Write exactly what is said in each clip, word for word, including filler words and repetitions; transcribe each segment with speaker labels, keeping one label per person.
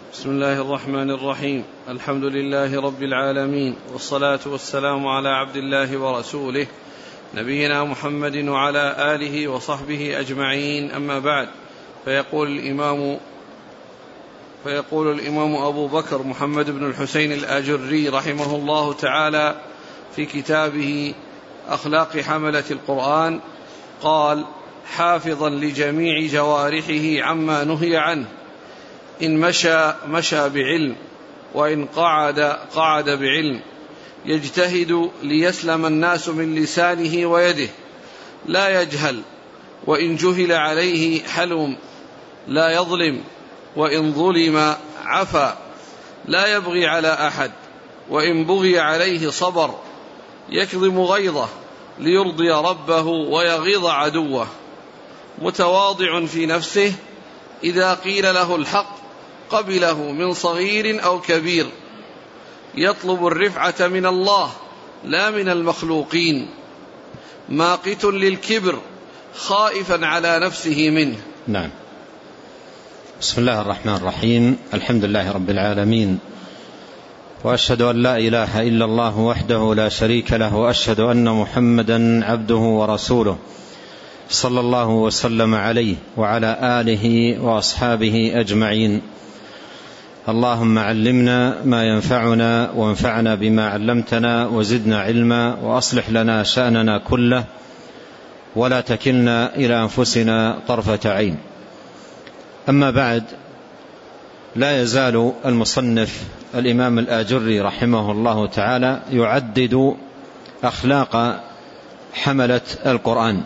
Speaker 1: بسم الله الرحمن الرحيم. الحمد لله رب العالمين، والصلاة والسلام على عبد الله ورسوله نبينا محمد وعلى آله وصحبه أجمعين، أما بعد. فيقول الإمام فيقول الإمام أبو بكر محمد بن الحسين الآجري رحمه الله تعالى في كتابه أخلاق حملة القرآن، قال: حافظا لجميع جوارحه عما نهي عنه، إن مشى مشى بعلم، وإن قعد قعد بعلم، يجتهد ليسلم الناس من لسانه ويده، لا يجهل، وإن جهل عليه حلم، لا يظلم، وإن ظلم عفا، لا يبغي على أحد، وإن بغي عليه صبر، يكظم غيظه ليرضي ربه ويغيظ عدوه، متواضع في نفسه، إذا قيل له الحق قبله من صغير أو كبير، يطلب الرفعة من الله لا من المخلوقين، ماقت للكبر خائفا على نفسه منه.
Speaker 2: نعم. بسم الله الرحمن الرحيم. الحمد لله رب العالمين، وأشهد أن لا إله إلا الله وحده لا شريك له، وأشهد أن محمدا عبده ورسوله، صلى الله وسلم عليه وعلى آله وأصحابه أجمعين. اللهم علمنا ما ينفعنا، وانفعنا بما علمتنا، وزدنا علما، وأصلح لنا شأننا كله، ولا تكلنا إلى أنفسنا طرفة عين. أما بعد، لا يزال المصنف الإمام الآجري رحمه الله تعالى يعدد أخلاق حملة القرآن،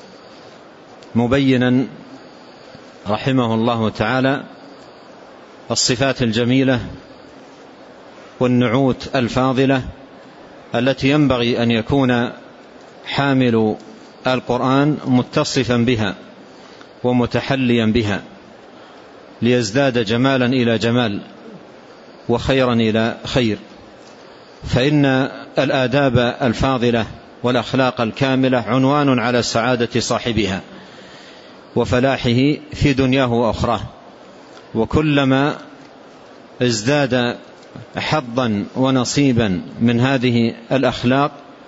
Speaker 2: مبينا رحمه الله تعالى الصفات الجميلة والنعوت الفاضلة التي ينبغي أن يكون حامل القرآن متصفا بها ومتحليا بها، ليزداد جمالا إلى جمال وخيرا إلى خير. فإن الآداب الفاضلة والأخلاق الكاملة عنوان على سعادة صاحبها وفلاحه في دنياه وأخراه، وكلما ازداد حظا ونصيبا من هذه الأخلاق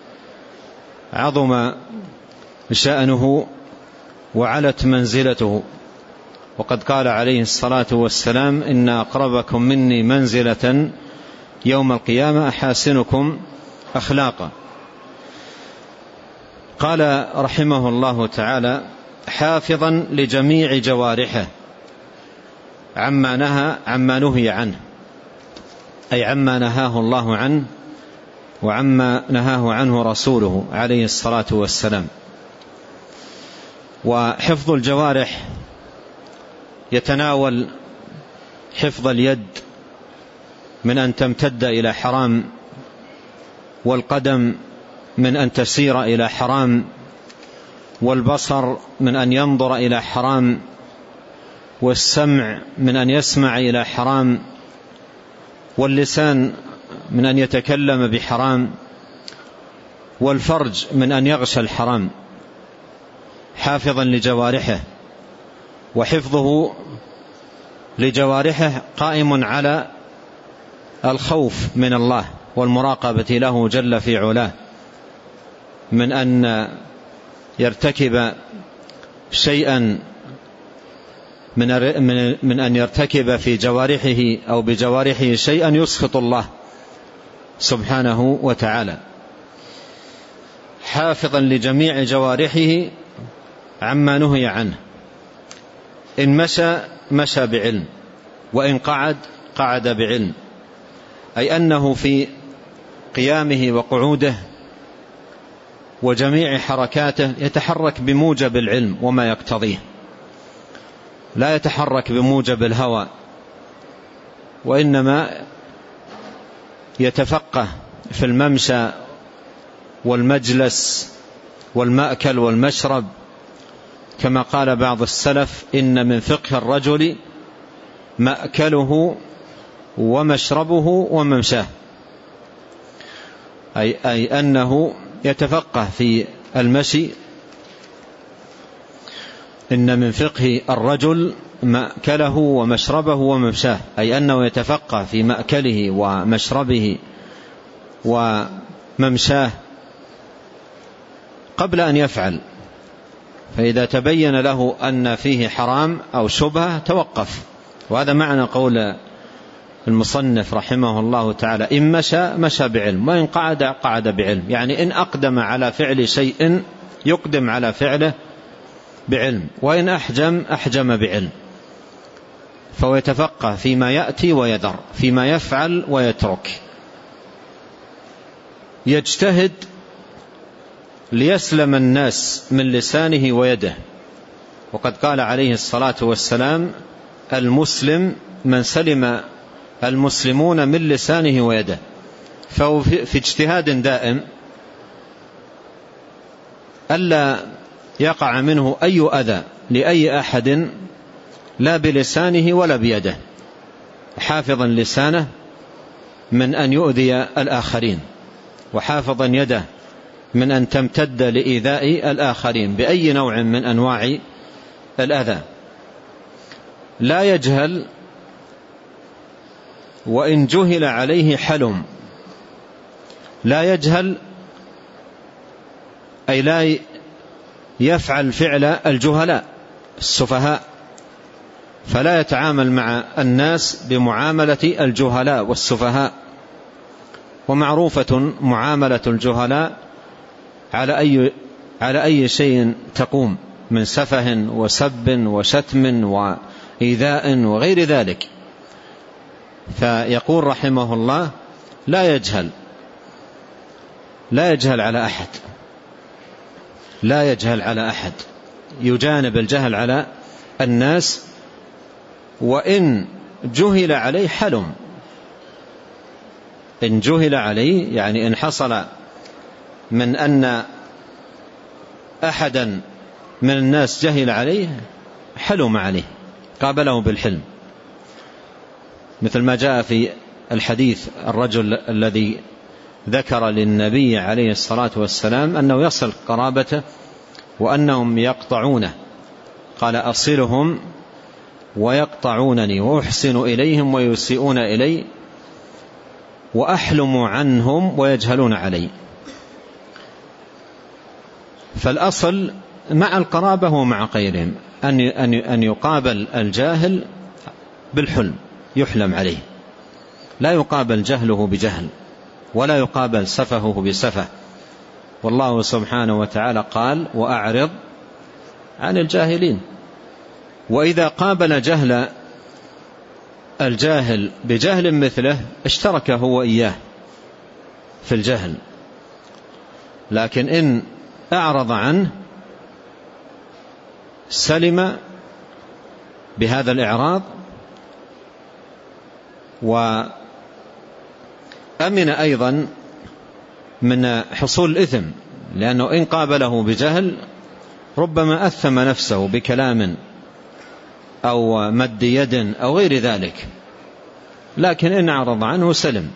Speaker 2: عظم شأنه وعلت منزلته. وقد قال عليه الصلاة والسلام: إن أقربكم مني منزلة يوم القيامة أحاسنكم أخلاقا. قال رحمه الله تعالى: حافظا لجميع جوارحه عما نهى عما نهي عنه، أي عما نهاه الله عنه وعما نهاه عنه رسوله عليه الصلاة والسلام. وحفظ الجوارح يتناول حفظ اليد من أن تمتد إلى حرام، والقدم من أن تسير إلى حرام، والبصر من أن ينظر إلى حرام، والسمع من أن يسمع إلى حرام، واللسان من أن يتكلم بحرام، والفرج من أن يغشى الحرام. حافظا لجوارحه، وحفظه لجوارحه قائم على الخوف من الله والمراقبة له جل في علاه، من أن يرتكب شيئا من من أن يرتكب في جوارحه أو بجوارحه شيئا يسخط الله سبحانه وتعالى. حافظا لجميع جوارحه عما نهي عنه، إن مشى مشى بعلم، وإن قعد قعد بعلم، أي أنه في قيامه وقعوده وجميع حركاته يتحرك بموجب العلم وما يقتضيه، لا يتحرك بموجب الهوى، وإنما يتفقه في الممشى والمجلس والمأكل والمشرب، كما قال بعض السلف: إن من فقه الرجل مأكله ومشربه وممشاه، أي, أي أنه يتفقه في المشي إن من فقه الرجل مأكله ومشربه وممشاه، أي أنه يتفقه في مأكله ومشربه وممشاه قبل أن يفعل، فإذا تبين له أن فيه حرام أو شبهة توقف. وهذا معنى قول المصنف رحمه الله تعالى: إن مشى مشى بعلم، وإن قعد قعد بعلم. يعني إن أقدم على فعل شيء يقدم على فعله بعلم، وإن أحجم أحجم بعلم، فهو يتفقه فيما يأتي ويذر، فيما يفعل ويترك، يجتهد ليسلم الناس من لسانه ويده. وقد قال عليه الصلاة والسلام: المسلم من سلم المسلمون من لسانه ويده. فهو في اجتهاد دائم ألا يقع منه أي أذى لأي أحد، لا بلسانه ولا بيده، حافظا لسانه من أن يؤذي الآخرين، وحافظا يده من أن تمتد لإيذاء الآخرين بأي نوع من أنواع الأذى. لا يجهل، وإن جهل عليه حلم. لا يجهل أي لا يفعل فعل الجهلاء السفهاء، فلا يتعامل مع الناس بمعاملة الجهلاء والسفهاء. ومعروفة معاملة الجهلاء على أي على أي شيء تقوم من سفه وسب وشتم وإيذاء وغير ذلك. فيقول رحمه الله: لا يجهل، لا يجهل على أحد، لا يجهل على أحد، يجانب الجهل على الناس. وإن جهل عليه حلم، إن جهل عليه يعني إن حصل من أن أحدا من الناس جهل عليه حلم عليه، قابله بالحلم، مثل ما جاء في الحديث الرجل الذي ذكر للنبي عليه الصلاة والسلام أنه يصل قرابته وأنهم يقطعونه، قال: أصلهم ويقطعونني، وأحسن إليهم ويسيئون إلي، وأحلم عنهم ويجهلون علي. فالأصل مع القرابة ومع غيرهم أن يقابل الجاهل بالحلم، يحلم عليه، لا يقابل جهله بجهل، ولا يقابل سفهه بسفه. والله سبحانه وتعالى قال: وأعرض عن الجاهلين. وإذا قابل جهل الجاهل بجهل مثله اشترك هو إياه في الجهل، لكن إن أعرض عنه سلم بهذا الإعراض وأمن أيضا من حصول الإثم، لأنه إن قابله بجهل ربما أثم نفسه بكلام أو مد يد أو غير ذلك، لكن إن أعرض عنه سلم.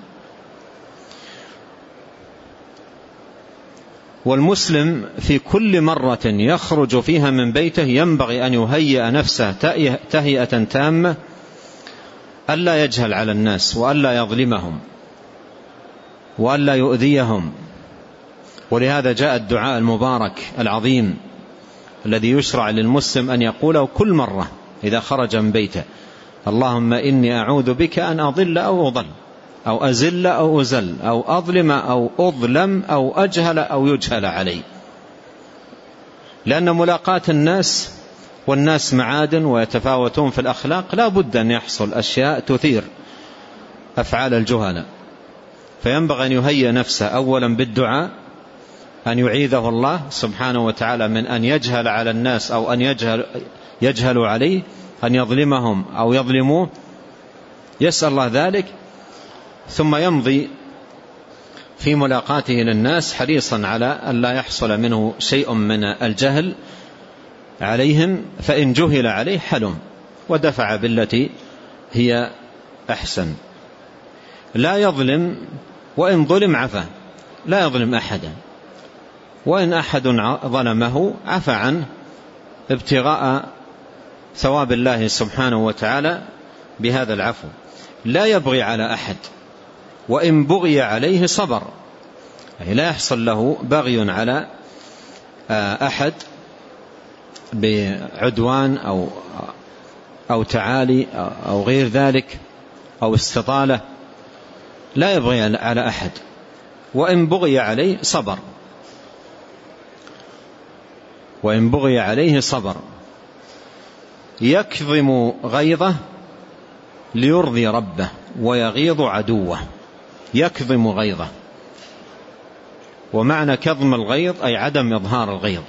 Speaker 2: والمسلم في كل مرة يخرج فيها من بيته ينبغي أن يهيئ نفسه تهيئة تامة، ألا يجهل على الناس، وألا يظلمهم، وألا يؤذيهم. ولهذا جاء الدعاء المبارك العظيم الذي يشرع للمسلم أن يقوله كل مرة إذا خرج من بيته: اللهم إني أعوذ بك أن أضل أو أضل، أو أزل أو أزل، أو أظلم أو أظلم، أو أجهل أو يجهل علي. لأن ملاقاة الناس، والناس معادن ويتفاوتون في الأخلاق، لا بد أن يحصل أشياء تثير أفعال الجهلاء، فينبغي أن يهيئ نفسه أولا بالدعاء، أن يعيذه الله سبحانه وتعالى من أن يجهل على الناس أو أن يجهل يجهلوا عليه، أن يظلمهم أو يظلموه، يسأل الله ذلك، ثم يمضي في ملاقاته للناس حريصا على أن لا يحصل منه شيء من الجهل عليهم، فإن جهل عليه حلم ودفع بالتي هي أحسن. لا يظلم، وإن ظلم عفا، لا يظلم أحدا، وإن أحد ظلمه عفى عنه ابتغاء ثواب الله سبحانه وتعالى بهذا العفو. لا يبغي على أحد، وإن بغي عليه صبر، يعني لا يحصل له بغي على أحد بعدوان أو أو تعالي أو غير ذلك أو استطالة، لا يبغي على أحد، وإن بغي عليه صبر، وإن بغي عليه صبر. يكظم غيظه ليرضي ربه ويغيظ عدوه. يكظم غيظه، ومعنى كظم الغيظ أي عدم إظهار الغيظ،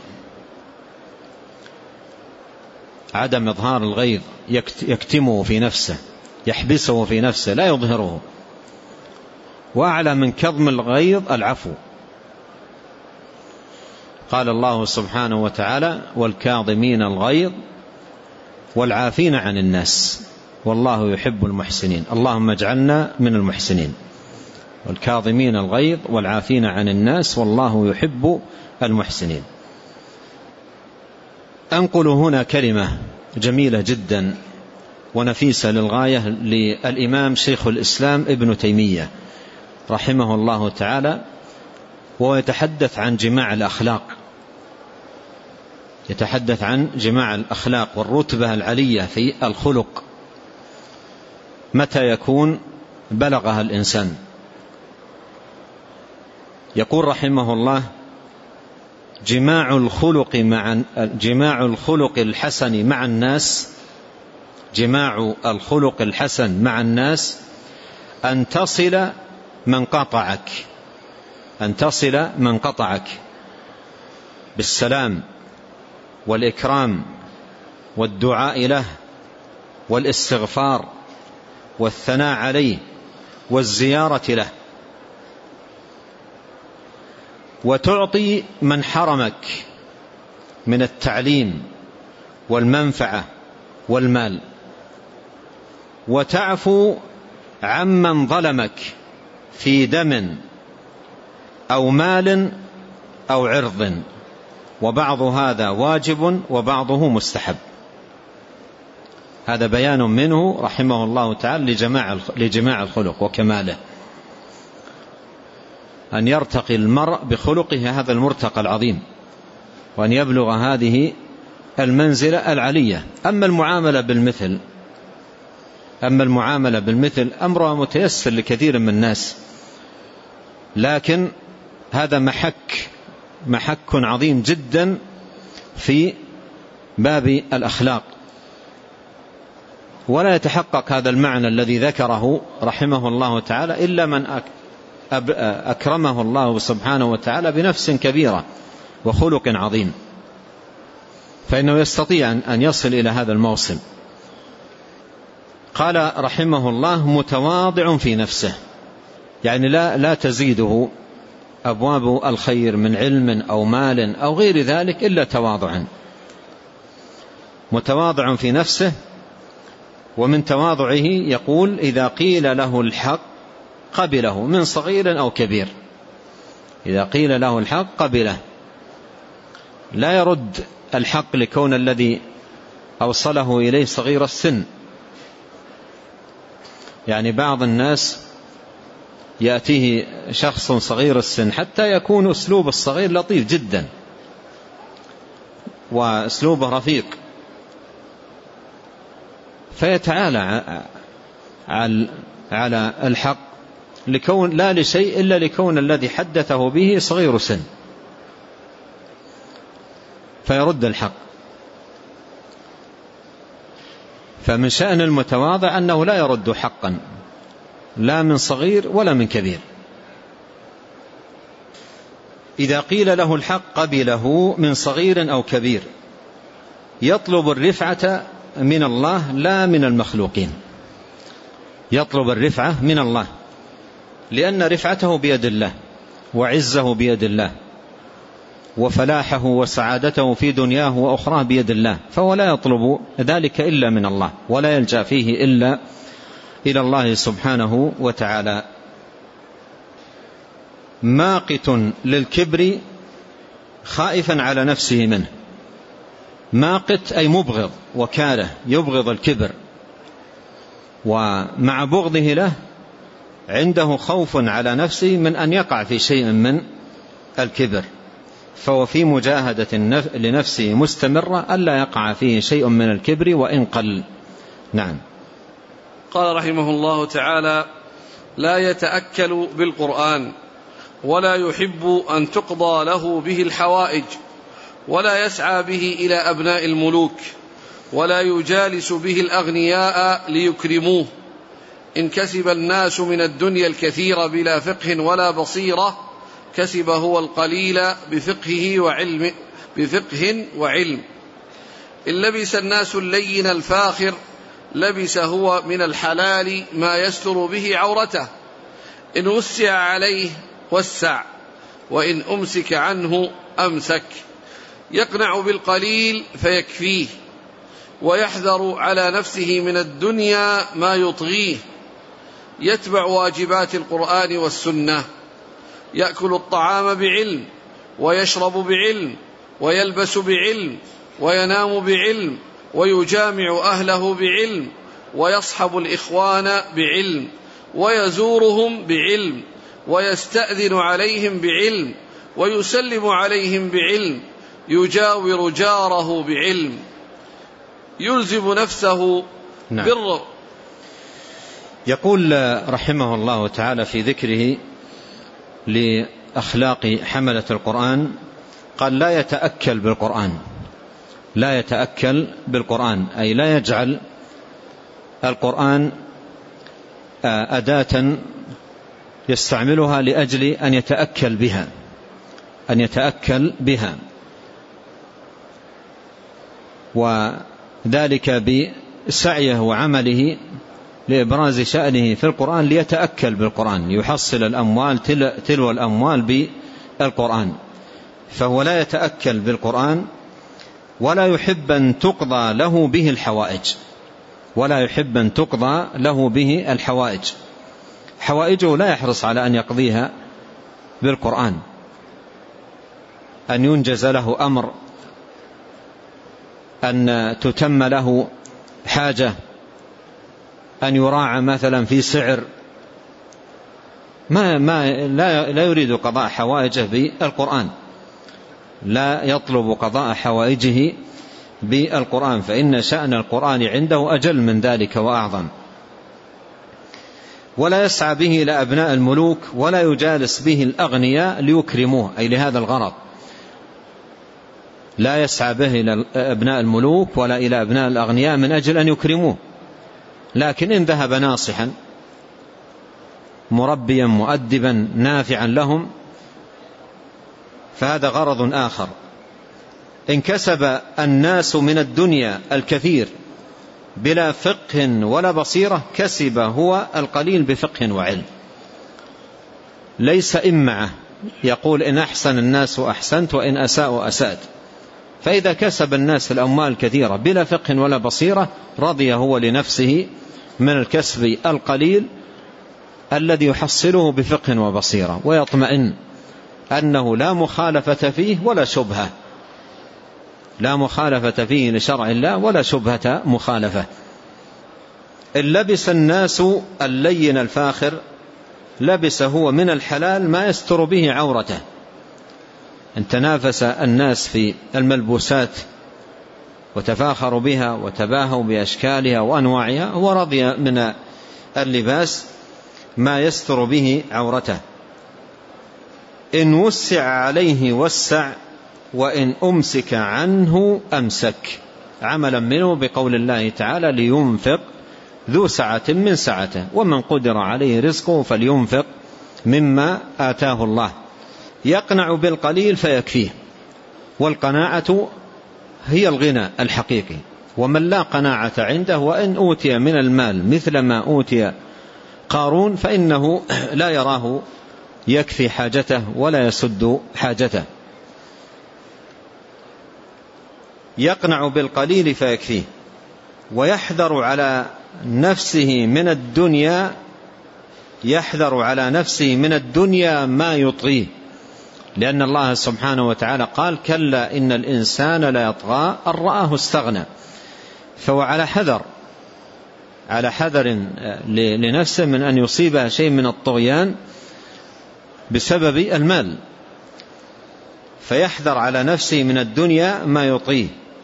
Speaker 2: عدم إظهار الغيظ، يكتمه في نفسه، يحبسه في نفسه، لا يظهره. وأعلى من كظم الغيظ العفو. قال الله سبحانه وتعالى: والكاظمين الغيظ والعافين عن الناس والله يحب المحسنين. اللهم اجعلنا من المحسنين. والكاظمين الغيظ والعافين عن الناس والله يحب المحسنين. أنقل هنا كلمة جميلة جدا ونفيسة للغاية للإمام شيخ الإسلام ابن تيمية رحمه الله تعالى، وهو يتحدث عن جماع الأخلاق، يتحدث عن جماع الأخلاق والرتبة العلية في الخلق، متى يكون بلغها الإنسان. يقول رحمه الله: جماع الخلق مع جماع الخلق الحسن مع الناس جماع الخلق الحسن مع الناس أن تصل من قطعك أن تصل من قطعك بالسلام والإكرام والدعاء له والاستغفار والثناء عليه والزيارة له، وتعطي من حرمك من التعليم والمنفعة والمال، وتعفو عمن ظلمك في دم أو مال أو عرض، وبعض هذا واجب وبعضه مستحب. هذا بيان منه رحمه الله تعالى لجماع الخلق وكماله، أن يرتقي المرء بخلقه هذا المرتقى العظيم، وأن يبلغ هذه المنزلة العلية. أما المعاملة بالمثل أما المعاملة بالمثل أمرها متيسر لكثير من الناس، لكن هذا محك محك عظيم جدا في باب الأخلاق، ولا يتحقق هذا المعنى الذي ذكره رحمه الله تعالى إلا من أكرمه الله سبحانه وتعالى بنفس كبيرة وخلق عظيم، فإنه يستطيع أن يصل إلى هذا الموصل. قال رحمه الله: متواضع في نفسه، يعني لا, لا تزيده أبواب الخير من علم أو مال أو غير ذلك إلا تواضعا. متواضع في نفسه، ومن تواضعه يقول: إذا قيل له الحق قبله من صغير أو كبير. إذا قيل له الحق قبله، لا يرد الحق لكون الذي أوصله إليه صغير السن. يعني بعض الناس يأتيه شخص صغير السن حتى يكون أسلوب الصغير لطيف جدا وأسلوبه رفيق، فيتعالى على الحق لكون لا لشيء إلا لكون الذي حدثه به صغير سن، فيرد الحق. فمن شأن المتواضع أنه لا يرد حقا لا من صغير ولا من كبير. إذا قيل له الحق قبله من صغير أو كبير. يطلب الرفعة من الله لا من المخلوقين، يطلب الرفعة من الله، لأن رفعته بيد الله وعزه بيد الله وفلاحه وسعادته في دنياه وأخراه بيد الله، فهو لا يطلب ذلك إلا من الله، ولا يلجأ فيه إلا إلى الله سبحانه وتعالى. ماقت للكبر خائفا على نفسه منه، ماقت أي مبغض وكاله، يبغض الكبر، ومع بغضه له عنده خوف على نفسه من أن يقع في شيء من الكبر، فهو في مجاهدة لنفسه مستمرة ألا يقع فيه شيء من الكبر وإن قل. نعم.
Speaker 1: قال رحمه الله تعالى: لا يتأكل بالقرآن، ولا يحب أن تقضى له به الحوائج، ولا يسعى به إلى أبناء الملوك، ولا يجالس به الأغنياء ليكرموه. إن كسب الناس من الدنيا الكثير بلا فقه ولا بصيرة، كسب هو القليل بفقهه وعلم بفقه وعلم. إن لبس الناس اللين الفاخر، لبس هو من الحلال ما يستر به عورته. إن وسع عليه وسع، وإن أمسك عنه أمسك. يقنع بالقليل فيكفيه، ويحذر على نفسه من الدنيا ما يطغيه. يتبع واجبات القرآن والسنة، يأكل الطعام بعلم، ويشرب بعلم، ويلبس بعلم، وينام بعلم، ويجامع أهله بعلم، ويصحب الإخوان بعلم، ويزورهم بعلم، ويستأذن عليهم بعلم، ويسلم عليهم بعلم، يجاور جاره بعلم، يلزم نفسه
Speaker 2: نعم.
Speaker 1: بر.
Speaker 2: يقول رحمه الله تعالى في ذكره لأخلاق حملة القرآن، قال: لا يتأكل بالقرآن. لا يتأكل بالقرآن أي لا يجعل القرآن أداة يستعملها لأجل أن يتأكل بها أن يتأكل بها وذلك بسعيه وعمله لإبراز شأنه في القرآن، ليتأكل بالقرآن، يحصل الأموال تلو الأموال بالقرآن. فهو لا يتأكل بالقرآن، ولا يحب أن تقضى له به الحوائج ولا يحب أن تقضى له به الحوائج حوائجه لا يحرص على أن يقضيها بالقرآن، أن ينجز له أمر، أن تتم له حاجة، أن يراعى مثلا في سعر، ما ما لا لا يريد قضاء حوائجه بالقرآن، لا يطلب قضاء حوائجه بالقرآن، فإن شأن القرآن عنده أجل من ذلك وأعظم. ولا يسعى به إلى أبناء الملوك، ولا يجالس به الأغنياء ليكرموه، أي لهذا الغرض. لا يسعى به إلى أبناء الملوك ولا إلى أبناء الأغنياء من أجل أن يكرموه، لكن إن ذهب ناصحا مربيا مؤدبا نافعا لهم فهذا غرض آخر. إن كسب الناس من الدنيا الكثير بلا فقه ولا بصيرة، كسب هو القليل بفقه وعلم. ليس إمعة يقول إن أحسن الناس أحسنت وإن أساءوا أسأت. فإذا كسب الناس الأموال كثيرة بلا فقه ولا بصيرة، رضي هو لنفسه من الكسب القليل الذي يحصله بفقه وبصيرة، ويطمئن أنه لا مخالفة فيه ولا شبهة لا مخالفة فيه لشرع الله ولا شبهة مخالفة. إن لبس الناس اللين الفاخر، لبس هو من الحلال ما يستر به عورته. أن تنافس الناس في الملبوسات وتفاخروا بها وتباهوا بأشكالها وأنواعها، هو رضي من اللباس ما يستر به عورته. إن وسع عليه وسع، وإن أمسك عنه أمسك، عملا منه بقول الله تعالى: لينفق ذو سعة من سعته، ومن قدر عليه رزقه فلينفق مما آتاه الله. يقنع بالقليل فيكفيه، والقناعة هي الغنى الحقيقي. ومن لا قناعة عنده وإن أوتي من المال مثل ما أوتي قارون فإنه لا يراه يكفي حاجته ولا يسد حاجته. يقنع بالقليل فيكفيه، ويحذر على نفسه من الدنيا يحذر على نفسه من الدنيا ما يطغيه. لأن الله سبحانه وتعالى قال كلا إن الإنسان لا يطغى أن رآه استغنى. فهو على حذر على حذر لنفسه من أن يصيبها شيء من الطغيان بسبب المال، فيحذر على نفسه من الدنيا ما يطيه،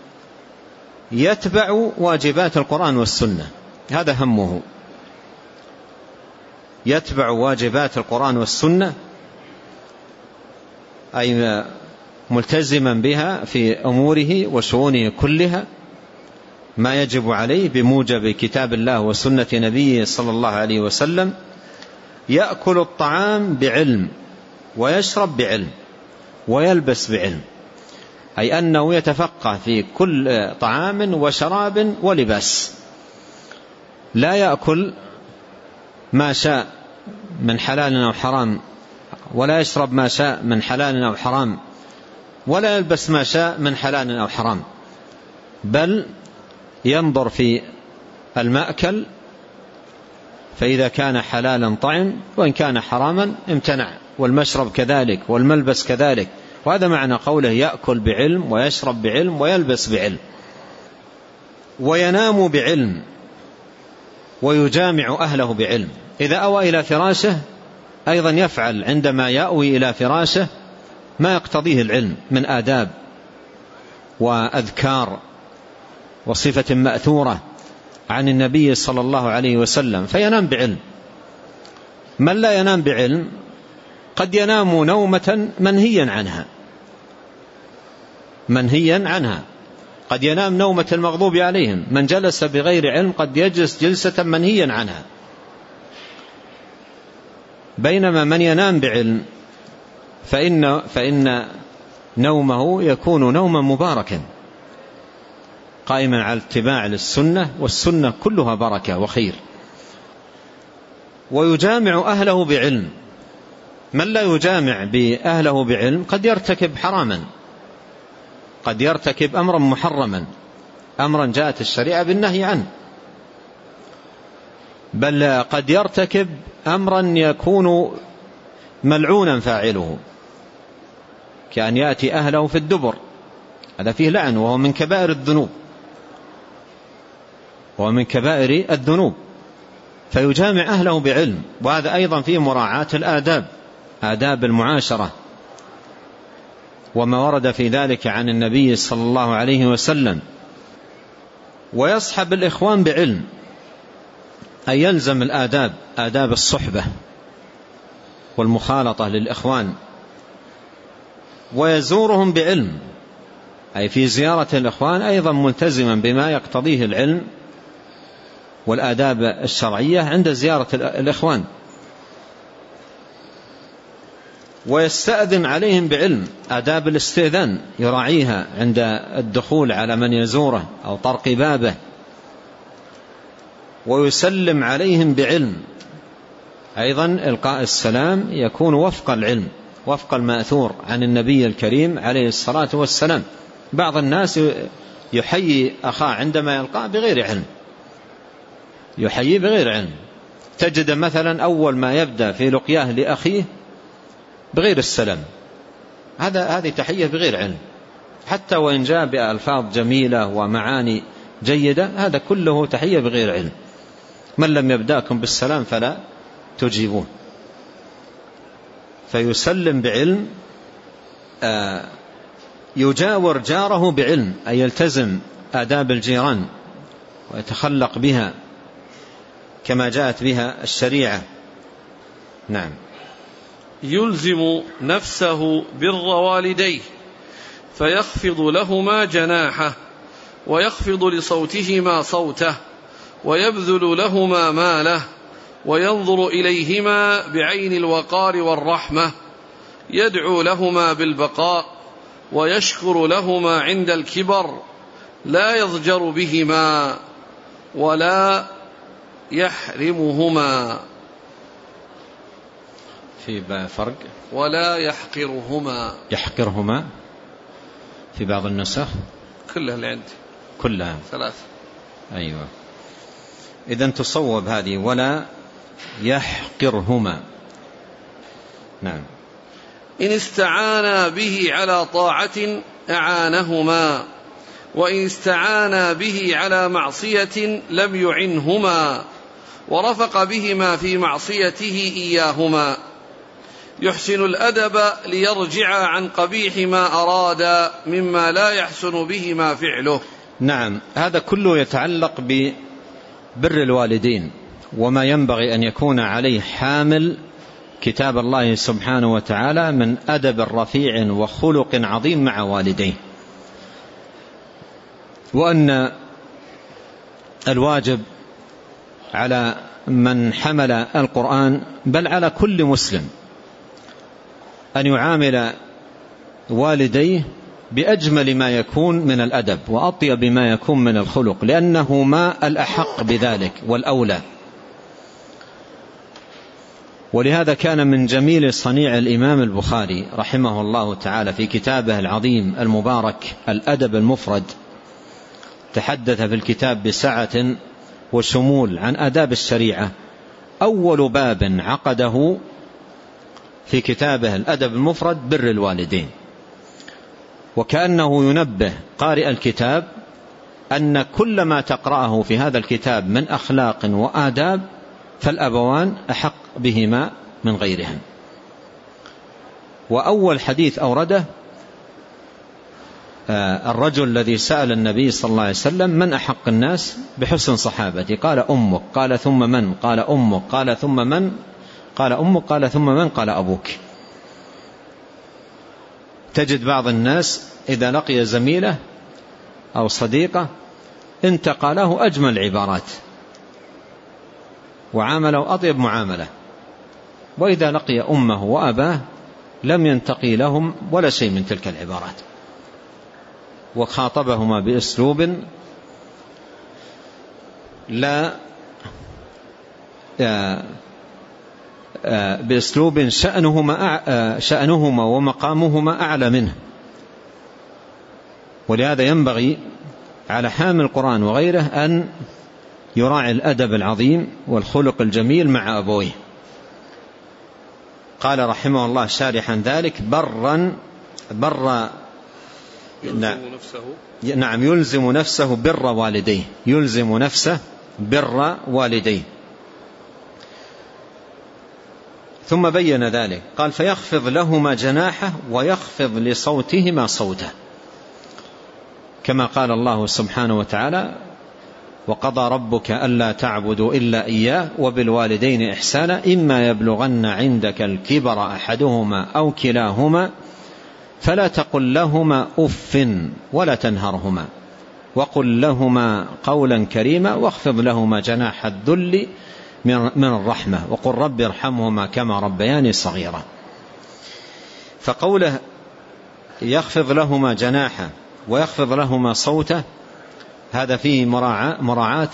Speaker 2: يتبع واجبات القرآن والسنة، هذا همه، يتبع واجبات القرآن والسنة، أي ملتزما بها في أموره وشؤونه كلها، ما يجب عليه بموجب كتاب الله وسنة نبيه صلى الله عليه وسلم. يأكل الطعام بعلم ويشرب بعلم ويلبس بعلم، أي أنه يتفقه في كل طعام وشراب ولباس، لا يأكل ما شاء من حلال أو حرام، ولا يشرب ما شاء من حلال أو حرام، ولا يلبس ما شاء من حلال أو حرام، بل ينظر في المأكل، فإذا كان حلالا طعم وإن كان حراما امتنع، والمشرب كذلك والملبس كذلك. وهذا معنى قوله يأكل بعلم ويشرب بعلم ويلبس بعلم. وينام بعلم ويجامع أهله بعلم، إذا أوى إلى فراشه أيضا يفعل عندما يأوي إلى فراشه ما يقتضيه العلم من آداب وأذكار وصفة مأثورة عن النبي صلى الله عليه وسلم، فينام بعلم. من لا ينام بعلم قد ينام نومة منهيا عنها منهيا عنها قد ينام نومة المغضوب عليهم. من جلس بغير علم قد يجلس جلسة منهيا عنها، بينما من ينام بعلم فإن, فإن نومه يكون نوما مباركا قائما على اتباع للسنة، والسنة كلها بركة وخير. ويجامع أهله بعلم، من لا يجامع بأهله بعلم قد يرتكب حراما، قد يرتكب أمرا محرما، أمرا جاءت الشريعة بالنهي عنه، بل قد يرتكب أمرا يكون ملعونا فاعله، كأن يأتي أهله في الدبر، هذا فيه لعن، وهو من كبائر الذنوب وهو من كبائر الذنوب. فيجامع أهله بعلم، وهذا أيضا فيه مراعاة الآداب، آداب المعاشرة، وما ورد في ذلك عن النبي صلى الله عليه وسلم. ويصحب الإخوان بعلم، أي يلزم الآداب، آداب الصحبة والمخالطة للإخوان. ويزورهم بعلم، أي في زيارة الإخوان أيضا ملتزما بما يقتضيه العلم والآداب الشرعية عند زيارة الإخوان. ويستأذن عليهم بعلم، آداب الاستئذان يراعيها عند الدخول على من يزوره أو طرق بابه. ويسلم عليهم بعلم، أيضا إلقاء السلام يكون وفق العلم، وفق المأثور عن النبي الكريم عليه الصلاة والسلام. بعض الناس يحيي أخاه عندما يلقاه بغير علم، يحيي بغير علم، تجد مثلا أول ما يبدأ في لقياه لأخيه بغير السلام، هذا هذه تحية بغير علم، حتى وإن جاء بألفاظ جميلة ومعاني جيدة، هذا كله تحية بغير علم. من لم يبدأكم بالسلام فلا تجيبون. فيسلم بعلم، آه يجاور جاره بعلم، أي يلتزم آداب الجيران ويتخلق بها كما جاءت بها الشريعة. نعم.
Speaker 1: يلزم نفسه بر والديه فيخفض لهما جناحه ويخفض لصوتهما صوته ويبذل لهما ماله وينظر إليهما بعين الوقار والرحمة، يدعو لهما بالبقاء ويشكر لهما عند الكبر، لا يضجر بهما ولا يحرمهما،
Speaker 2: في فرق،
Speaker 1: ولا يحقرهما.
Speaker 2: يحقرهما في بعض النسخ
Speaker 1: كلها اللي عندي
Speaker 2: كلها
Speaker 1: ثلاث.
Speaker 2: أيوة، إذن تصوب هذه ولا يحقرهما. نعم.
Speaker 1: إن استعانا به على طاعة أعانهما، وإن استعانا به على معصية لم يعنهما، ورفق بهما في معصيته إياهما. يحسن الأدب ليرجع عن قبيح ما أراد مما لا يحسن بهما فعله.
Speaker 2: نعم، هذا كله يتعلق ببر الوالدين وما ينبغي أن يكون عليه حامل كتاب الله سبحانه وتعالى من أدب رفيع وخلق عظيم مع والديه، وأن الواجب على من حمل القرآن بل على كل مسلم أن يعامل والديه بأجمل ما يكون من الأدب وأطيب ما يكون من الخلق، لأنه ما الأحق بذلك والأولى. ولهذا كان من جميل صنيع الإمام البخاري رحمه الله تعالى في كتابه العظيم المبارك الأدب المفرد، تحدث في الكتاب بسعة وشمول عن آداب الشريعة. أول باب عقده في كتابه الأدب المفرد بر الوالدين، وكأنه ينبه قارئ الكتاب أن كل ما تقرأه في هذا الكتاب من أخلاق وآداب فالأبوان أحق بهما من غيرهم. وأول حديث أورده الرجل الذي سأل النبي صلى الله عليه وسلم من أحق الناس بحسن صحابتي؟ قال أمك. قال ثم من؟ قال أمك. قال ثم من؟ قال أمك. قال ثم من؟ قال أبوك. تجد بعض الناس إذا لقي زميله أو صديقه انتقى له أجمل عبارات وعامله أطيب معاملة، وإذا لقي أمه وأباه لم ينتقي لهم ولا شيء من تلك العبارات، وخاطبهما بأسلوب لا بأسلوب شأنهما, شأنهما ومقامهما أعلى منه. ولهذا ينبغي على حامل القرآن وغيره أن يراعي الأدب العظيم والخلق الجميل مع أبويه. قال رحمه الله شارحا ذلك برا بر
Speaker 1: يلزم نفسه
Speaker 2: نعم يلزم نفسه بر والديه، يلزم نفسه بر والديه. ثم بين ذلك قال فيخفض لهما جناحه ويخفض لصوتهما صوته، كما قال الله سبحانه وتعالى وقضى ربك ألا تعبدوا إلا إياه وبالوالدين إحسانا إما يبلغن عندك الكبر أحدهما أو كلاهما فلا تقل لهما أف ولا تنهرهما وقل لهما قولا كريما واخفض لهما جناح الذل من الرحمة وقل رب ارحمهما كما ربياني صغيرا. فقوله يخفض لهما جناحه ويخفض لهما صوته هذا فيه مراعاة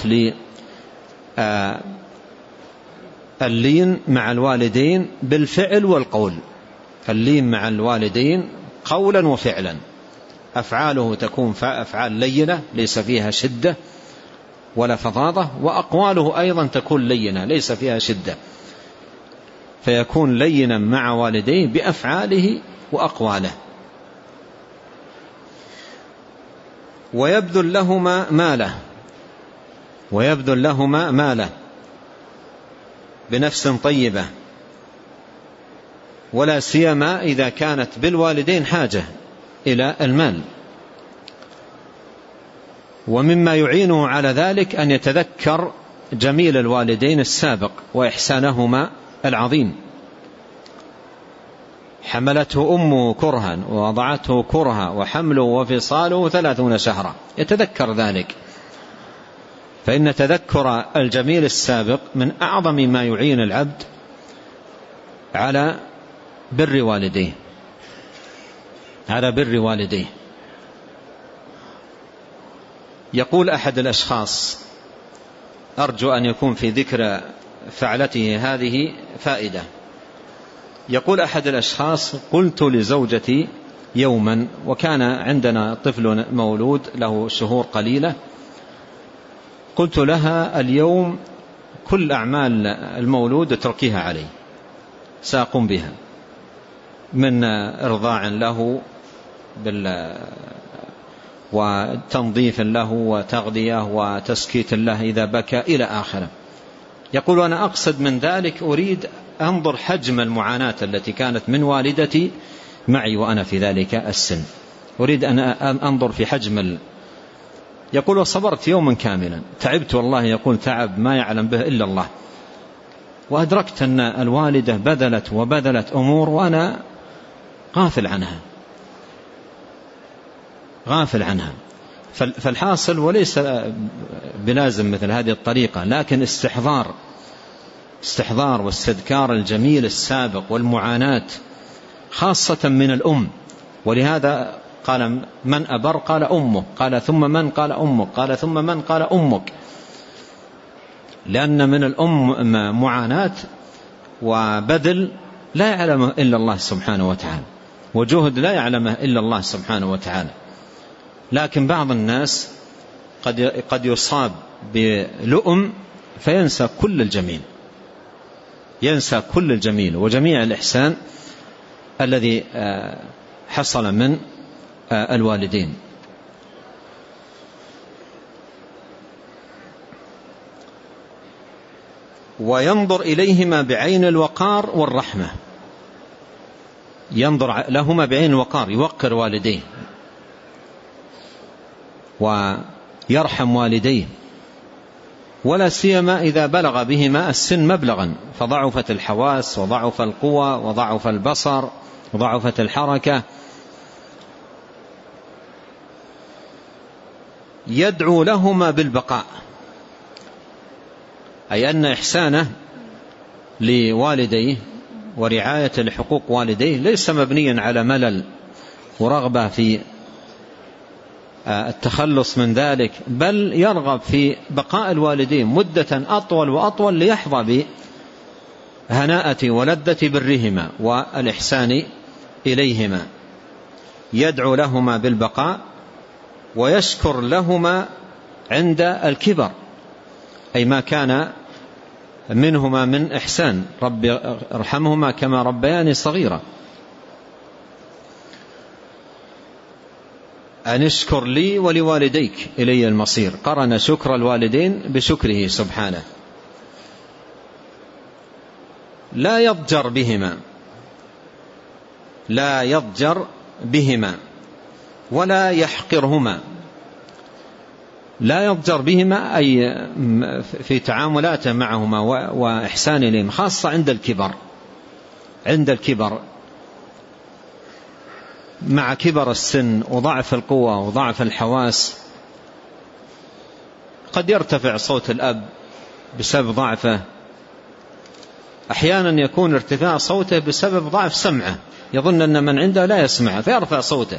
Speaker 2: لللين مع الوالدين بالفعل والقول، اللين مع الوالدين قولا وفعلا، أفعاله تكون أفعال لينة ليس فيها شدة ولا فظاظة، وأقواله أيضا تكون لينة ليس فيها شدة، فيكون لينا مع والديه بأفعاله وأقواله. ويبذل لهما ماله ويبذل لهما ماله بنفس طيبة، ولا سيما إذا كانت بالوالدين حاجة إلى المال. ومما يعينه على ذلك أن يتذكر جميل الوالدين السابق وإحسانهما العظيم. حملته أمه كرها ووضعته كرها وحمله وفصاله ثلاثون شهرا، يتذكر ذلك، فإن تذكر الجميل السابق من أعظم ما يعين العبد على بر والديه على بر والديه. يقول أحد الأشخاص أرجو أن يكون في ذكر فعلته هذه فائدة. يقول أحد الأشخاص قلت لزوجتي يوما وكان عندنا طفل مولود له شهور قليلة، قلت لها اليوم كل أعمال المولود اتركيها علي سأقوم بها. من إرضاع له بال وتنظيف له وتغذية وتسكيت له إذا بكى إلى آخره. يقول أنا أقصد من ذلك أريد أنظر حجم المعاناة التي كانت من والدتي معي وأنا في ذلك السن، أريد أن أنظر في حجم ال... يقول وصبرت يوما كاملا، تعبت والله، يقول تعب ما يعلم به إلا الله، وأدركت أن الوالدة بذلت وبذلت أمور وأنا غافل عنها غافل عنها فالحاصل وليس بلازم مثل هذه الطريقة، لكن استحضار استحضار واستذكار الجميل السابق والمعاناة خاصة من الأم. ولهذا قال من أبر؟ قال أمه، قال ثم من؟ قال أمك، قال ثم من؟ قال أمك، لأن من الأم معاناة وبذل لا يعلمه إلا الله سبحانه وتعالى، وجهد لا يعلمه إلا الله سبحانه وتعالى. لكن بعض الناس قد قد يصاب بلؤم فينسى كل الجميل، ينسى كل الجميل وجميع الإحسان الذي حصل من الوالدين. وينظر إليهما بعين الوقار والرحمة، ينظر لهما بعين الوقار، يوقر والديه ويرحم والديه، ولا سيما إذا بلغ بهما السن مبلغا فضعفت الحواس وضعف القوى وضعف البصر وضعفت الحركة. يدعو لهما بالبقاء، أي أن إحسانه لوالديه ورعاية لحقوق والديه ليس مبنيا على ملل ورغبة في التخلص من ذلك، بل يرغب في بقاء الوالدين مدة أطول وأطول ليحظى بهناءة ولذة برهما والإحسان إليهما. يدعو لهما بالبقاء ويشكر لهما عند الكبر، أي ما كان منهما من إحسان، رب ارحمهما كما ربياني صغيرا. أن اشكر لي ولوالديك إلي المصير، قرن شكر الوالدين بشكره سبحانه. لا يضجر بهما، لا يضجر بهما ولا يحقرهما. لا يضجر بهما أي في تعاملاته معهما وإحسان إليهم، خاصة عند الكبر، عند الكبر مع كبر السن وضعف القوة وضعف الحواس. قد يرتفع صوت الأب بسبب ضعفه، أحيانا يكون ارتفاع صوته بسبب ضعف سمعه، يظن أن من عنده لا يسمعه فيرفع صوته،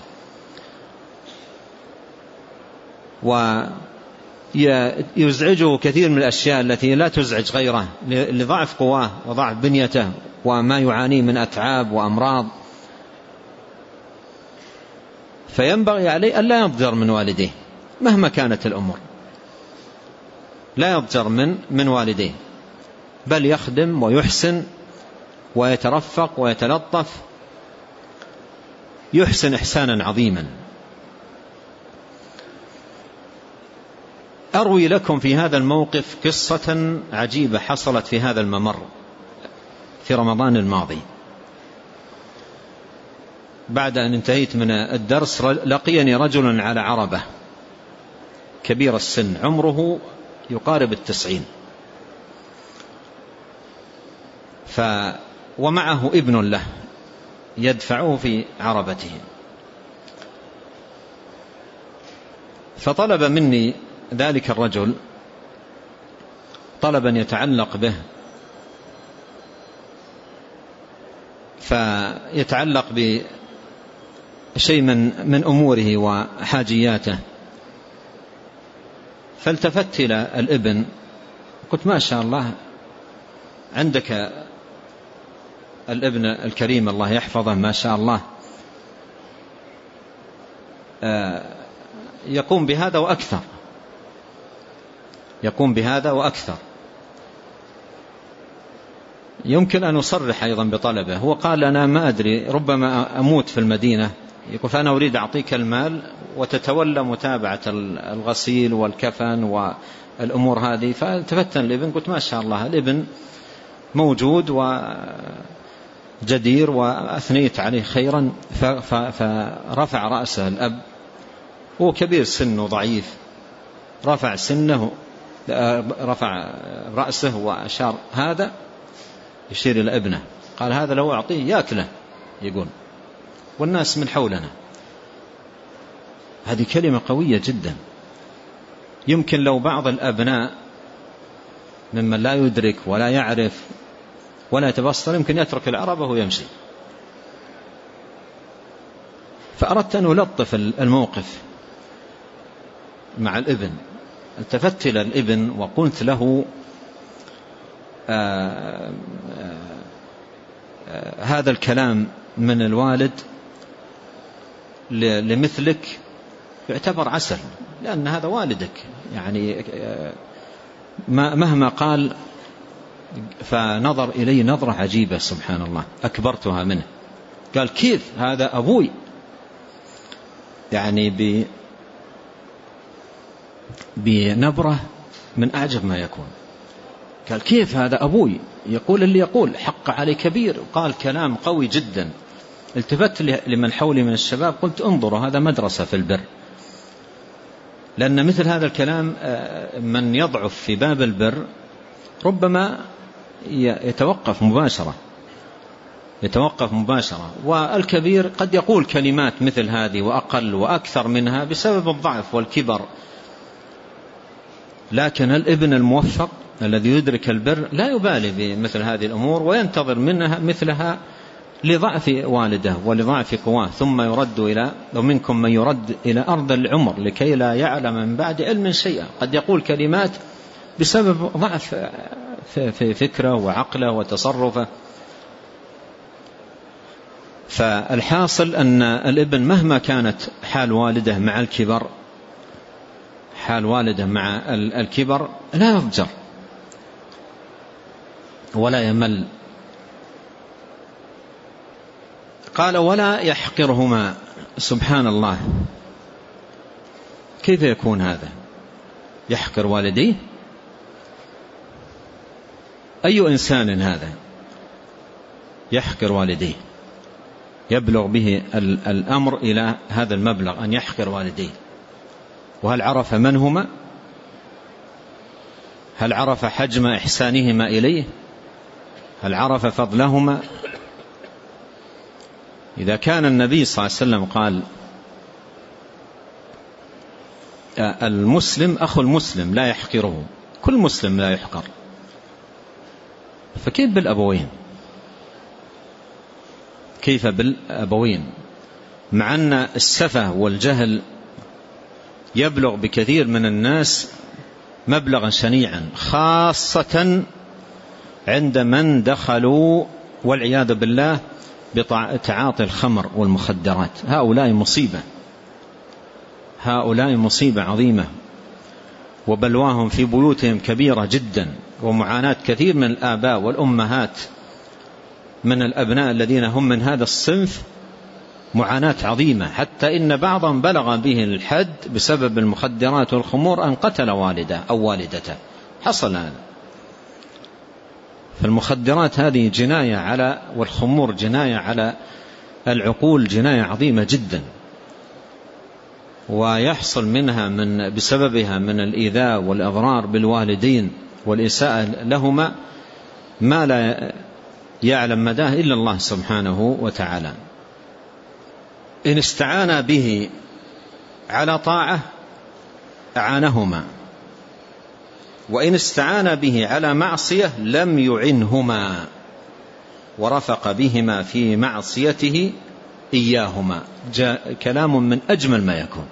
Speaker 2: ويزعجه كثير من الأشياء التي لا تزعج غيره لضعف قواه وضعف بنيته وما يعانيه من أتعاب وأمراض. فينبغي عليه أن لا يضجر من والديه مهما كانت الأمور، لا يضجر من من والديه، بل يخدم ويحسن ويترفق ويتلطف، يحسن إحسانا عظيما. أروي لكم في هذا الموقف قصة عجيبة حصلت في هذا الممر في رمضان الماضي. بعد أن انتهيت من الدرس لقيني رجل على عربة كبير السن، عمره يقارب التسعين، ف ومعه ابن له يدفعه في عربته. فطلب مني ذلك الرجل طلبا يتعلق به، فيتعلق بشيء من من أموره وحاجياته. فالتفت إلى الابن قلت ما شاء الله عندك الابن الكريم الله يحفظه ما شاء الله يقوم بهذا وأكثر، يقوم بهذا وأكثر. يمكن أن يصرح أيضا بطلبه. هو قال أنا ما أدري ربما أموت في المدينة، يقول فأنا أريد أعطيك المال وتتولى متابعة الغسيل والكفن والأمور هذه. فالتفتن الابن، قلت ما شاء الله الابن موجود وجدير وأثنيت عليه خيرا. فرفع رأسه الأب، هو كبير سنه ضعيف، رفع سنه رفع رأسه وأشار هذا، يشير إلى ابنه، قال هذا لو أعطيه يأكله يقول، والناس من حولنا. هذه كلمة قوية جدا. يمكن لو بعض الأبناء ممن لا يدرك ولا يعرف ولا يتبصر يمكن يترك العربة ويمشي. فأردت أن ألطف الموقف مع الابن، التفت إلى الابن وقلت له آآ آآ هذا الكلام من الوالد لمثلك يعتبر عسل، لأن هذا والدك، يعني مهما قال. فنظر إلي نظرة عجيبة سبحان الله، أكبرتها منه. قال كيف هذا أبوي؟ يعني ب بنبرة من أعجب ما يكون. قال كيف هذا أبوي يقول اللي يقول، حق علي كبير. وقال كلام قوي جدا. التفت لمن حولي من الشباب قلت انظروا، هذا مدرسة في البر. لأن مثل هذا الكلام من يضعف في باب البر ربما يتوقف مباشرة يتوقف مباشرة والكبير قد يقول كلمات مثل هذه وأقل وأكثر منها بسبب الضعف والكبر. لكن الابن الموفق الذي يدرك البر لا يبالي بمثل هذه الأمور وينتظر منها مثلها لضعف والده ولضعف قواه، ثم يرد إلى ومنكم من يرد إلى أرض العمر لكي لا يعلم من بعد علم شيئا. قد يقول كلمات بسبب ضعف في فكره وعقله وتصرفه. فالحاصل أن الابن مهما كانت حال والده مع الكبر حال والده مع الكبر لا يضجر ولا يمل. قال ولا يحقرهما. سبحان الله، كيف يكون هذا؟ يحقر والديه؟ أي إنسان هذا يحقر والديه؟ يبلغ به الأمر إلى هذا المبلغ أن يحقر والديه. وهل عرف من هما؟ هل عرف حجم إحسانهما إليه؟ هل عرف فضلهما؟ إذا كان النبي صلى الله عليه وسلم قال المسلم أخو المسلم لا يحقره، كل مسلم لا يحقر، فكيف بالأبوين؟ كيف بالأبوين؟ مع أن السفه والجهل يبلغ بكثير من الناس مبلغا شنيعا، خاصة عند من دخلوا والعياذ بالله بتعاطي الخمر والمخدرات. هؤلاء مصيبة هؤلاء مصيبة عظيمة، وبلواهم في بيوتهم كبيرة جدا، ومعاناة كثير من الآباء والأمهات من الأبناء الذين هم من هذا الصنف معاناة عظيمة، حتى إن بعضهم بلغ به الحد بسبب المخدرات والخمور أن قتل والده أو والدته. حصل هذا. فالمخدرات هذه جناية على والخمور جناية على العقول، جناية عظيمة جدا، ويحصل منها من بسببها من الإيذاء والإضرار بالوالدين والإساءة لهما ما لا يعلم مداه إلا الله سبحانه وتعالى. إن استعانا به على طاعة أعانهما، وإن استعان به على معصية لم يعنهما ورفق بهما في معصيته إياهما. جاء كلام من أجمل ما يكون،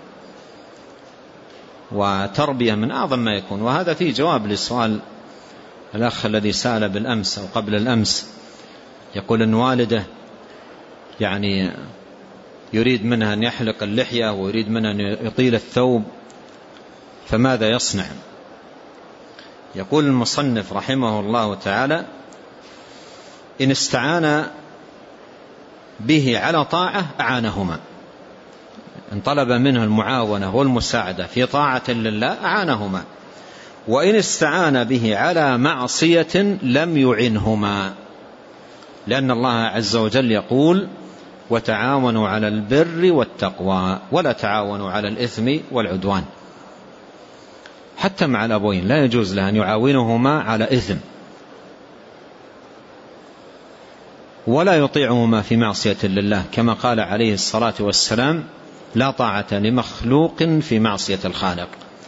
Speaker 2: وتربية من أعظم ما يكون. وهذا فيه جواب للسؤال الأخ الذي سأل بالأمس أو قبل الأمس، يقول أن والده يعني يريد منها أن يحلق اللحية ويريد منها أن يطيل الثوب، فماذا يصنع؟ يقول المصنف رحمه الله تعالى إن استعان به على طاعة أعانهما، إن طلب منه المعاونة والمساعدة في طاعة لله أعانهما، وإن استعان به على معصية لم يعنهما، لأن الله عز وجل يقول وتعاونوا على البر والتقوى ولا تعاونوا على الإثم والعدوان. حتى مع الأبوين لا يجوز له أن يعاونهما على إثم ولا يطيعهما في معصية لله، كما قال عليه الصلاة والسلام لا طاعة لمخلوق في معصية الخالق.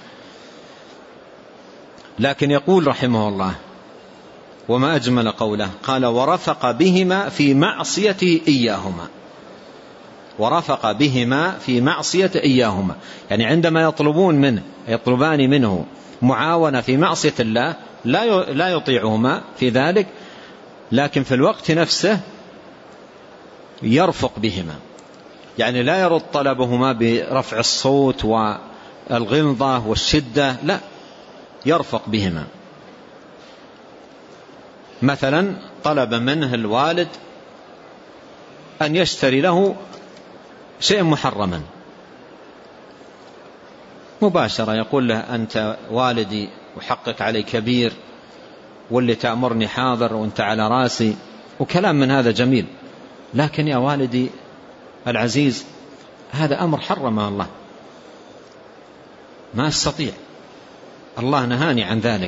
Speaker 2: لكن يقول رحمه الله وما أجمل قوله، قال ورفق بهما في معصية إياهما، ورفق بهما في معصية إياهما، يعني عندما يطلبون منه يطلبان منه معاونة في معصية الله لا لا يطيعهما في ذلك، لكن في الوقت نفسه يرفق بهما، يعني لا يرد طلبهما برفع الصوت والغلظة والشدة، لا، يرفق بهما. مثلا طلب منه الوالد أن يشتري له شيء محرما، مباشرة يقول له أنت والدي وحقك علي كبير واللي تأمرني حاضر وانت على راسي، وكلام من هذا جميل، لكن يا والدي العزيز هذا أمر حرمه الله، ما أستطيع، الله نهاني عن ذلك،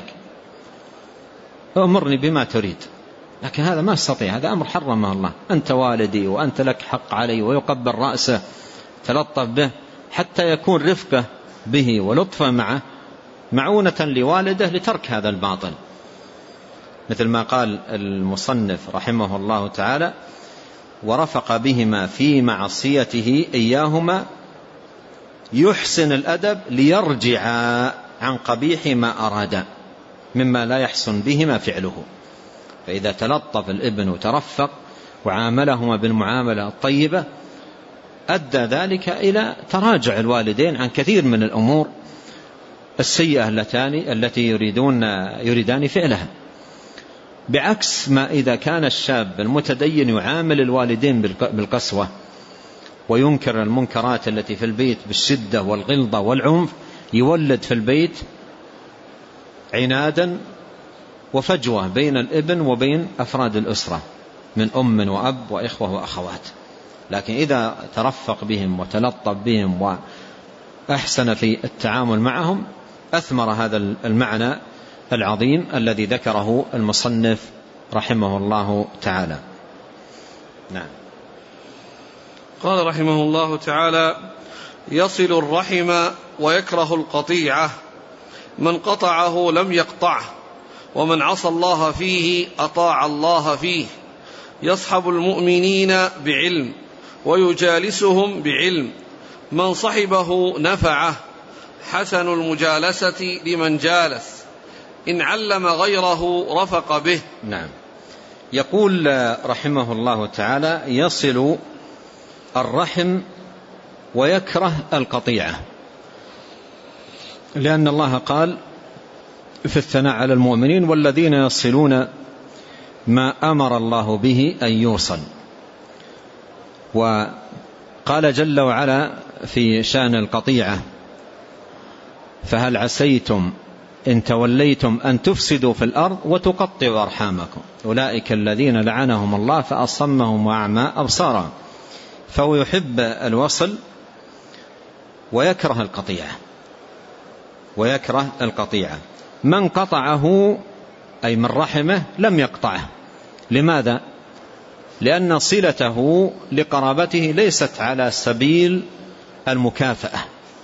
Speaker 2: أمرني بما تريد، لكن هذا ما أستطيع، هذا أمر حرمه الله، أنت والدي وأنت لك حق علي، ويقبل رأسه تلطف به حتى يكون رفقه به ولطفه معه معونة لوالده لترك هذا الباطل. مثل ما قال المصنف رحمه الله تعالى ورفق بهما في معصيته إياهما يحسن الأدب ليرجع عن قبيح ما أراد مما لا يحسن بهما فعله. فإذا تلطف الابن وترفق وعاملهما بالمعاملة الطيبة أدى ذلك إلى تراجع الوالدين عن كثير من الأمور السيئة التي يريدون يريدان فعلها، بعكس ما إذا كان الشاب المتدين يعامل الوالدين بالقسوة وينكر المنكرات التي في البيت بالشدة والغلظة والعنف، يولد في البيت عنادا وفجوة بين الابن وبين أفراد الأسرة من أم وأب وإخوة وأخوات. لكن إذا ترفق بهم وتلطف بهم وأحسن في التعامل معهم أثمر هذا المعنى العظيم الذي ذكره المصنف رحمه الله تعالى. نعم.
Speaker 1: قال رحمه الله تعالى يصل الرحم ويكره القطيعة، من قطعه لم يقطعه، ومن عصى الله فيه أطاع الله فيه، يصحب المؤمنين بعلم ويجالسهم بعلم، من صحبه نفعه، حسن المجالسة لمن جالس، إن علم غيره رفق به.
Speaker 2: نعم. يقول رحمه الله تعالى يصل الرحم ويكره القطيعة، لأن الله قال في الثناء على المؤمنين والذين يصلون ما أمر الله به أن يوصل. وقال جل وعلا في شأن القطيعة فهل عسيتم إن توليتم أن تفسدوا في الأرض وتقطعوا أرحامكم أولئك الذين لعنهم الله فأصمهم وأعمى أبصارهم. فهو يحب الوصل ويكره القطيعة ويكره القطيعة من قطعه أي من رحمه لم يقطعه. لماذا؟ لأن صلته لقرابته ليست على سبيل المكافأة،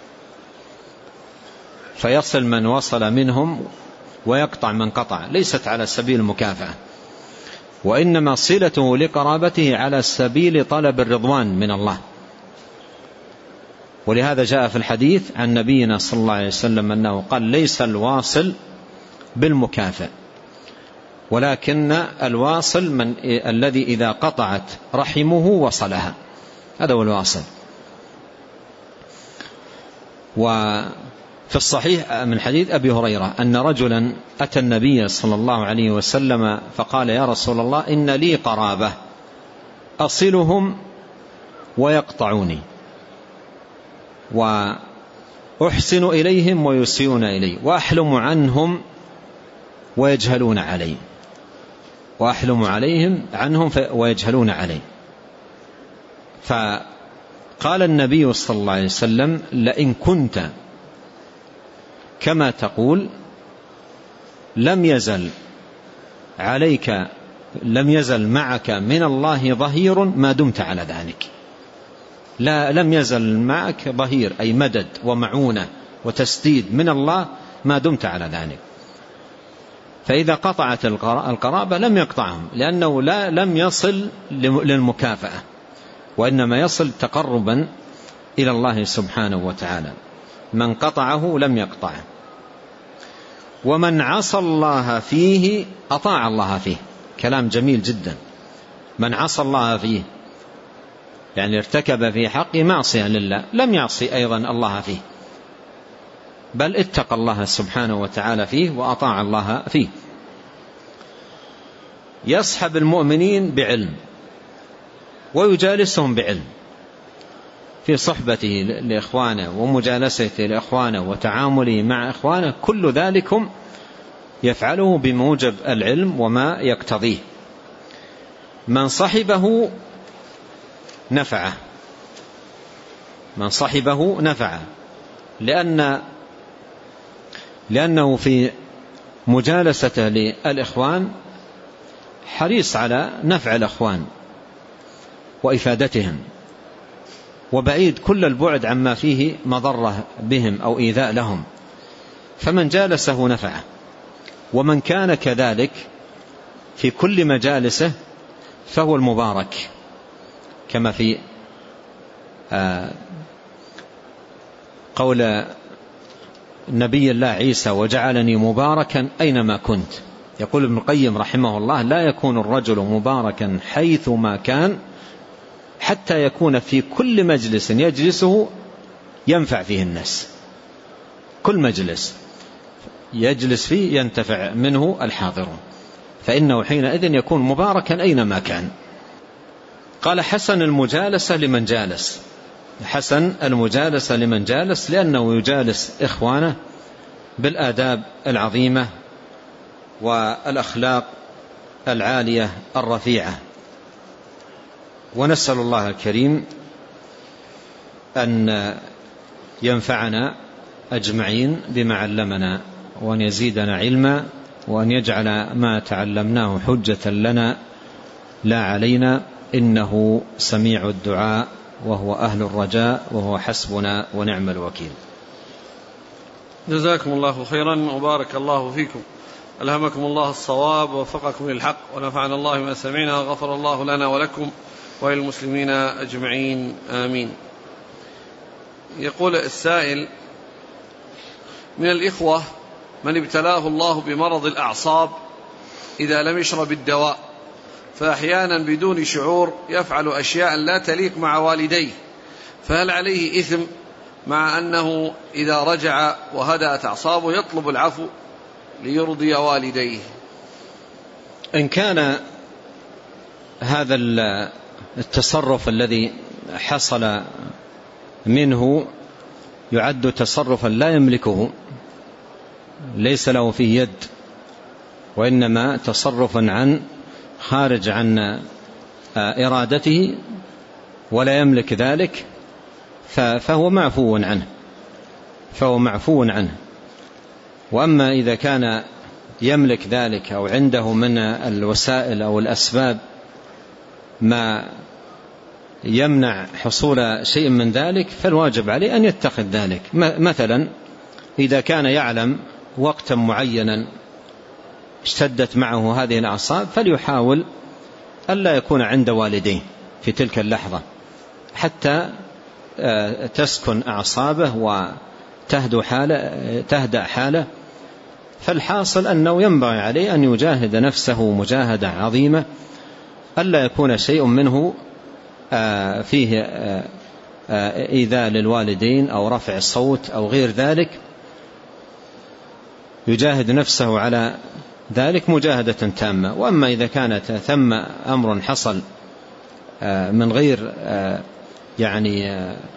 Speaker 2: فيصل من وصل منهم ويقطع من قطع ليست على سبيل المكافأة، وإنما صلته لقرابته على سبيل طلب الرضوان من الله. ولهذا جاء في الحديث عن نبينا صلى الله عليه وسلم أنه قال ليس الواصل بالمكافئ، ولكن الواصل من الذي إذا قطعت رحمه وصلها، هذا هو الواصل. في الصحيح من حديث أبي هريرة أن رجلا أتى النبي صلى الله عليه وسلم فقال: يا رسول الله، إن لي قرابة أصلهم ويقطعوني، وأحسن إليهم ويسيئون إلي، وأحلم عنهم ويجهلون علي، وأحلم عليهم عنهم ويجهلون علي. فقال النبي صلى الله عليه وسلم: لئن كنت كما تقول لم يزل عليك لم يزل معك من الله ظهير ما دمت على ذلك. لا لم يزل معك ظهير أي مدد ومعونة وتسديد من الله ما دمت على ذلك. فإذا قطعت القرابة لم يقطعهم، لأنه لا لم يصل للمكافأة، وإنما يصل تقربا إلى الله سبحانه وتعالى. من قطعه لم يقطعه. ومن عصى الله فيه أطاع الله فيه. كلام جميل جدا. من عصى الله فيه يعني ارتكب في حقه معصية لله، لم يعصي أيضا الله فيه، بل اتقى الله سبحانه وتعالى فيه وأطاع الله فيه. يصحب المؤمنين بعلم ويجالسهم بعلم، في صحبته لإخوانه ومجالسته لإخوانه وتعامله مع إخوانه، كل ذلكم يفعله بموجب العلم وما يقتضيه. من صحبه نفعه، من صحبه نفعه، لأن لأنه في مجالسته للإخوان حريص على نفع الإخوان وإفادتهم، وبعيد كل البعد عما فيه مضرة بهم أو إيذاء لهم، فمن جالسه نفعه. ومن كان كذلك في كل مجالسه فهو المبارك، كما في قول نبي الله عيسى: وجعلني مباركا أينما كنت. يقول ابن القيم رحمه الله: لا يكون الرجل مباركا حيثما كان حتى يكون في كل مجلس يجلسه ينفع فيه الناس. كل مجلس يجلس فيه ينتفع منه الحاضرون، فإنه حينئذ يكون مباركا أينما كان. قال: حسن المجالسة لمن جالس، حسن المجالسة لمن جالس، لأنه يجالس إخوانه بالآداب العظيمة والأخلاق العالية الرفيعة. ونسأل الله الكريم أن ينفعنا أجمعين بما علمنا، وأن يزيدنا علما، وأن يجعل ما تعلمناه حجة لنا لا علينا، إنه سميع الدعاء وهو أهل الرجاء وهو حسبنا ونعم الوكيل.
Speaker 1: جزاكم الله خيرا وبارك الله فيكم، ألهمكم الله الصواب ووفقكم للحق، ونفعنا الله ما سمعنا، وغفر الله لنا ولكم وللمسلمين أجمعين، آمين. يقول السائل: من الإخوة من ابتلاه الله بمرض الأعصاب إذا لم يشرب الدواء، فأحيانا بدون شعور يفعل أشياء لا تليق مع والديه، فهل عليه إثم مع أنه إذا رجع وهدأت أعصابه يطلب العفو ليرضي والديه؟
Speaker 2: إن كان هذا التصرف الذي حصل منه يعد تصرفا لا يملكه، ليس له فيه يد، وإنما تصرفا عن خارج عن إرادته ولا يملك ذلك، فهو معفو عنه فهو معفو عنه. وأما إذا كان يملك ذلك أو عنده من الوسائل أو الأسباب ما يمنع حصول شيء من ذلك، فالواجب عليه أن يتخذ ذلك. مثلا إذا كان يعلم وقتا معينا اشتدت معه هذه الأعصاب، فليحاول ألا يكون عند والديه في تلك اللحظة حتى تسكن أعصابه وتهدأ حاله, تهدأ حاله. فالحاصل أنه ينبغي عليه أن يجاهد نفسه مجاهدة عظيمة، ألا يكون شيء منه فيه إيذاء للوالدين أو رفع الصوت أو غير ذلك، يجاهد نفسه على ذلك مجاهدة تامة. وأما إذا كانت ثم أمر حصل من غير يعني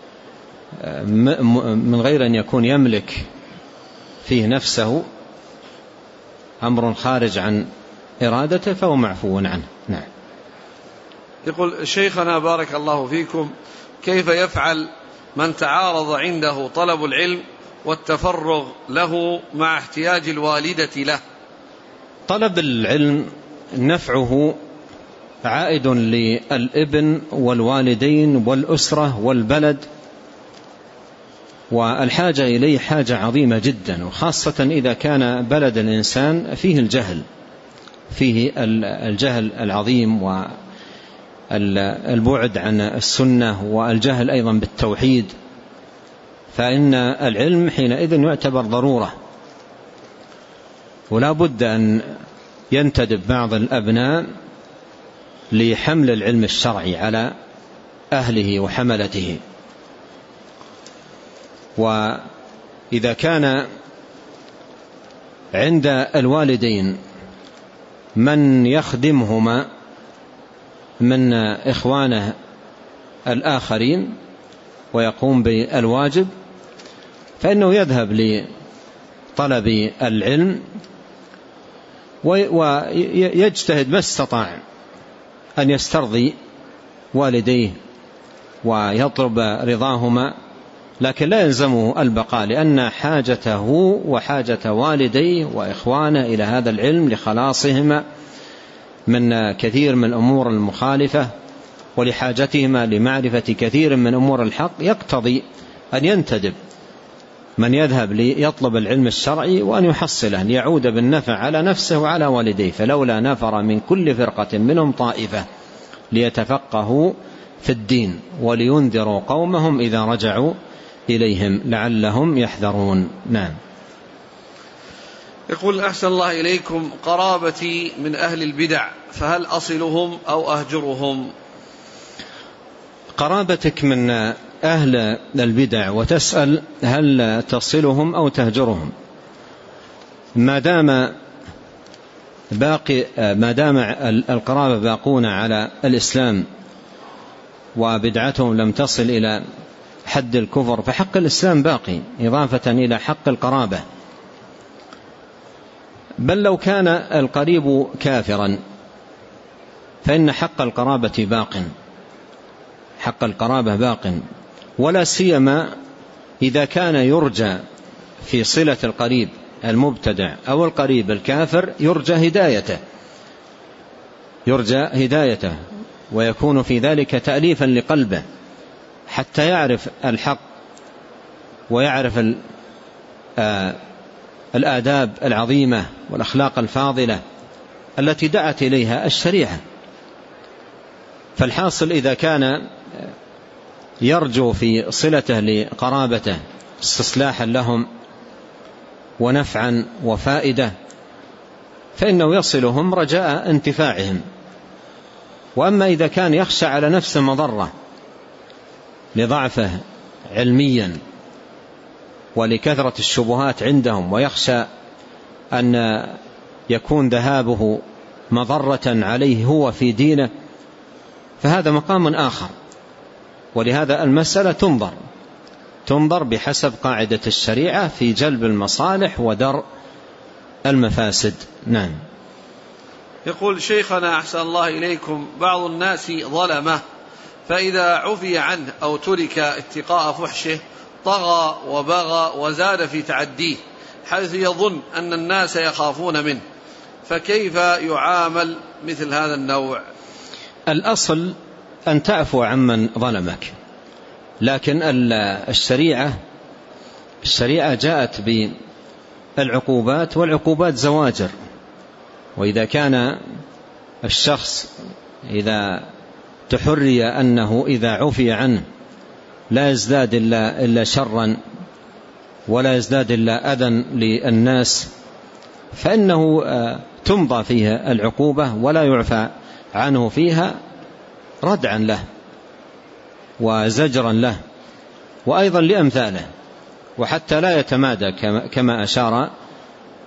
Speaker 2: من غير أن يكون يملك فيه نفسه، أمر خارج عن إرادته، فهو معفو عنه. نعم.
Speaker 1: يقول شيخنا بارك الله فيكم: كيف يفعل من تعارض عنده طلب العلم والتفرغ له مع احتياج الوالدة له؟
Speaker 2: طلب العلم نفعه عائد للابن والوالدين والأسرة والبلد، والحاجة إليه حاجة عظيمة جدا، وخاصة إذا كان بلد الإنسان فيه الجهل، فيه الجهل العظيم والبعد عن السنة والجهل أيضا بالتوحيد، فإن العلم حينئذ يعتبر ضرورة. ولا بد أن ينتدب بعض الأبناء لحمل العلم الشرعي على أهله وحملته. وإذا كان عند الوالدين من يخدمهما من إخوانه الآخرين ويقوم بالواجب، فإنه يذهب لطلب العلم ويجتهد ما استطاع أن يسترضي والديه ويطلب رضاهما، لكن لا يلزمه البقاء، لأن حاجته وحاجة والديه وإخوانه إلى هذا العلم لخلاصهما من كثير من الأمور المخالفة ولحاجتهما لمعرفة كثير من أمور الحق، يقتضي أن ينتدب من يذهب ليطلب العلم الشرعي وأن يحصله ليعود بالنفع على نفسه وعلى والديه. فلولا نفر من كل فرقة منهم طائفة ليتفقهوا في الدين ولينذروا قومهم إذا رجعوا إليهم لعلهم يحذرون. نعم.
Speaker 1: يقول أحسن الله إليكم: قرابتي من أهل البدع، فهل أصلهم أو أهجرهم؟
Speaker 2: قرابتك من أهل البدع وتسأل هل تصلهم أو تهجرهم، ما دام باقي ما دام القرابة باقون على الإسلام وبدعتهم لم تصل إلى حد الكفر، فحق الإسلام باقي إضافة إلى حق القرابة. بل لو كان القريب كافرا فإن حق القرابة باق، حق القرابة باق، ولا سيما إذا كان يرجى في صلة القريب المبتدع أو القريب الكافر يرجى هدايته يرجى هدايته ويكون في ذلك تأليفا لقلبه حتى يعرف الحق ويعرف الآداب العظيمة والأخلاق الفاضلة التي دعت إليها الشريعة. فالحاصل إذا كان يرجو في صلته لقرابته استصلاحا لهم ونفعا وفائدة فإنه يصلهم رجاء انتفاعهم. وأما إذا كان يخشى على نفسه مضرة لضعفه علميا ولكثرة الشبهات عندهم ويخشى أن يكون ذهابه مضرة عليه هو في دينه، فهذا مقام آخر. ولهذا المسألة تنظر تنظر بحسب قاعدة الشريعة في جلب المصالح ودرء المفاسد. نعم.
Speaker 1: يقول شيخنا أحسن الله إليكم: بعض الناس ظلمه، فإذا عفي عنه أو ترك اتقاء فحشه طغى وبغى وزاد في تعديه حيث يظن أن الناس يخافون منه، فكيف يعامل مثل هذا النوع؟
Speaker 2: الأصل أن تعفو عمن ظلمك، لكن الشريعة الشريعة جاءت بالعقوبات، والعقوبات زواجر. وإذا كان الشخص إذا تحري أنه إذا عفي عنه لا يزداد إلا, إلا شرا ولا يزداد إلا أذى للناس، فإنه تمضى فيها العقوبة ولا يعفى عنه فيها ردعا له وزجرا له وأيضا لأمثاله، وحتى لا يتمادى كما أشار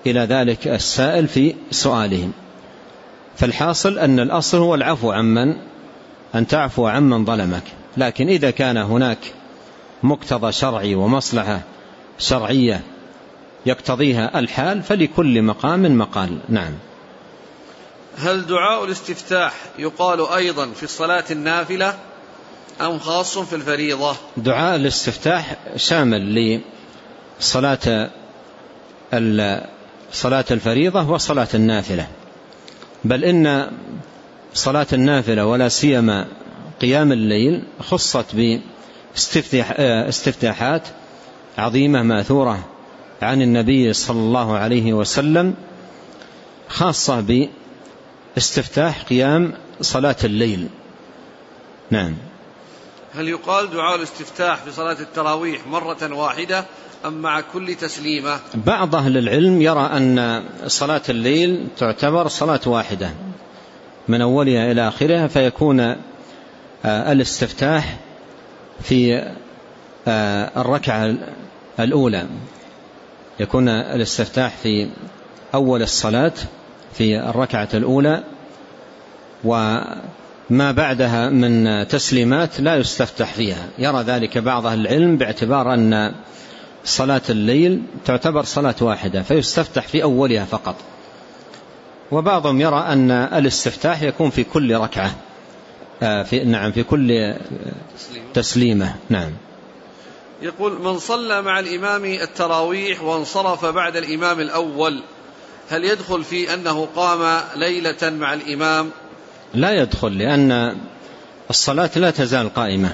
Speaker 2: إلى ذلك السائل في سؤالهم. فالحاصل أن الأصل هو العفو عمن أن تعفو عمن ظلمك، لكن إذا كان هناك مقتضى شرعي ومصلحة شرعية يقتضيها الحال فلكل مقام مقال. نعم.
Speaker 1: هل دعاء الاستفتاح يقال أيضا في الصلاة النافلة أم خاص في الفريضة؟
Speaker 2: دعاء الاستفتاح شامل لصلاة صلاة الفريضة وصلاة النافلة، بل إن صلاة النافلة ولا سيما قيام الليل خصت باستفتاحات عظيمة ماثورة عن النبي صلى الله عليه وسلم، خاصة باستفتاح قيام صلاة الليل. نعم.
Speaker 1: هل يقال دعاء الاستفتاح في صلاة التراويح مرة واحدة أم مع كل تسليمة؟
Speaker 2: بعض أهل العلم يرى أن صلاة الليل تعتبر صلاة واحدة من أولها إلى آخرها، فيكون الاستفتاح في الركعة الأولى، يكون الاستفتاح في أول الصلاة في الركعة الأولى، وما بعدها من تسليمات لا يستفتح فيها. يرى ذلك بعض أهل العلم باعتبار أن صلاة الليل تعتبر صلاة واحدة فيستفتح في أولها فقط، وبعضهم يرى أن الاستفتاح يكون في كل ركعة في نعم في كل تسليمة. نعم.
Speaker 1: يقول: من صلى مع الإمام التراويح وانصرف بعد الإمام الأول هل يدخل في أنه قام ليلة مع الإمام؟
Speaker 2: لا يدخل، لأن الصلاة لا تزال قائمة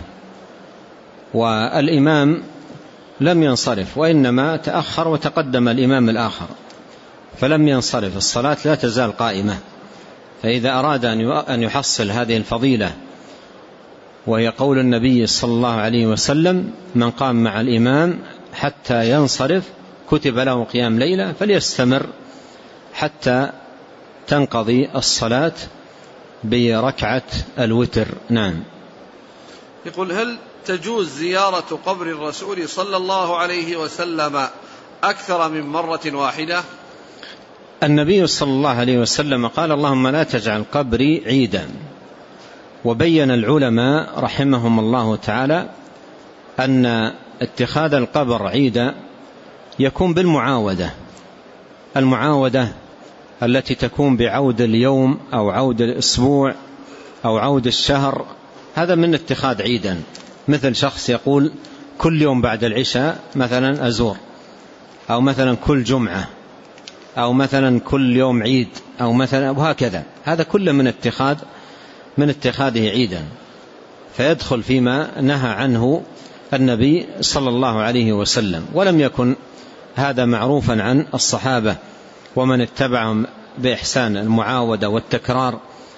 Speaker 2: والإمام لم ينصرف، وإنما تأخر وتقدم الإمام الآخر فلم ينصرف، الصلاة لا تزال قائمة. فإذا أراد أن يحصل هذه الفضيلة وهي قول النبي صلى الله عليه وسلم: من قام مع الإمام حتى ينصرف كتب له قيام ليلة، فليستمر حتى تنقضي الصلاة بركعة الوتر. نعم.
Speaker 1: يقول: هل تجوز زيارة قبر الرسول صلى الله عليه وسلم أكثر من مرة واحدة؟
Speaker 2: النبي صلى الله عليه وسلم قال: اللهم لا تجعل قبري عيدا. وبين العلماء رحمهم الله تعالى أن اتخاذ القبر عيدا يكون بالمعاودة، المعاودة التي تكون بعود اليوم أو عود الأسبوع أو عود الشهر، هذا من اتخاذ عيدا. مثل شخص يقول كل يوم بعد العشاء مثلا أزور، أو مثلا كل جمعة، أو مثلا كل يوم عيد، أو مثلا وهكذا، هذا كله من اتخاذ من اتخاذه عيدا، فيدخل فيما نهى عنه النبي صلى الله عليه وسلم. ولم يكن هذا معروفا عن الصحابة ومن اتبعهم بإحسان، المعاودة والتكرار.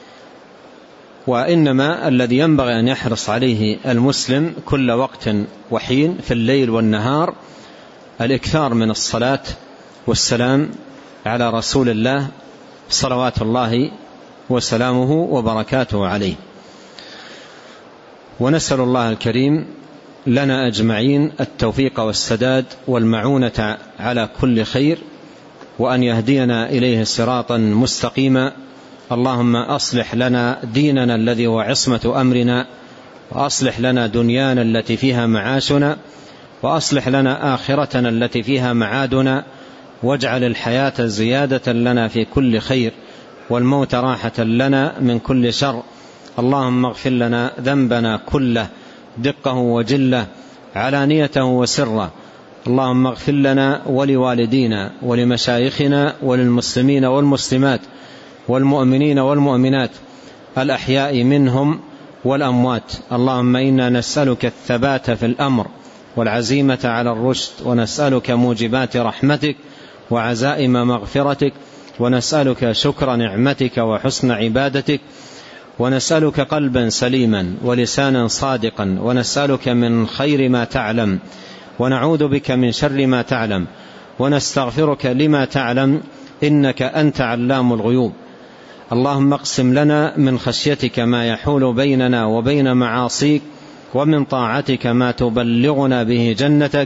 Speaker 2: وإنما الذي ينبغي أن يحرص عليه المسلم كل وقت وحين في الليل والنهار الإكثار من الصلاة والسلام على رسول الله صلوات الله وسلامه وبركاته عليه. ونسأل الله الكريم لنا أجمعين التوفيق والسداد والمعونة على كل خير، وأن يهدينا إليه صراطا مستقيما. اللهم أصلح لنا ديننا الذي هو عصمة أمرنا، وأصلح لنا دنيانا التي فيها معاشنا، وأصلح لنا آخرتنا التي فيها معادنا، واجعل الحياة زيادة لنا في كل خير، والموت راحة لنا من كل شر. اللهم اغفر لنا ذنبنا كله دقه وجله، علانيته وسره. اللهم اغفر لنا ولوالدينا ولمشايخنا وللمسلمين والمسلمات والمؤمنين والمؤمنات الأحياء منهم والأموات. اللهم إنا نسألك الثبات في الأمر والعزيمة على الرشد، ونسألك موجبات رحمتك وعزائم مغفرتك، ونسألك شكر نعمتك وحسن عبادتك، ونسألك قلبا سليما ولسانا صادقا، ونسألك من خير ما تعلم، ونعوذ بك من شر ما تعلم، ونستغفرك لما تعلم، إنك أنت علام الغيوب. اللهم اقسم لنا من خشيتك ما يحول بيننا وبين معاصيك، ومن طاعتك ما تبلغنا به جنتك،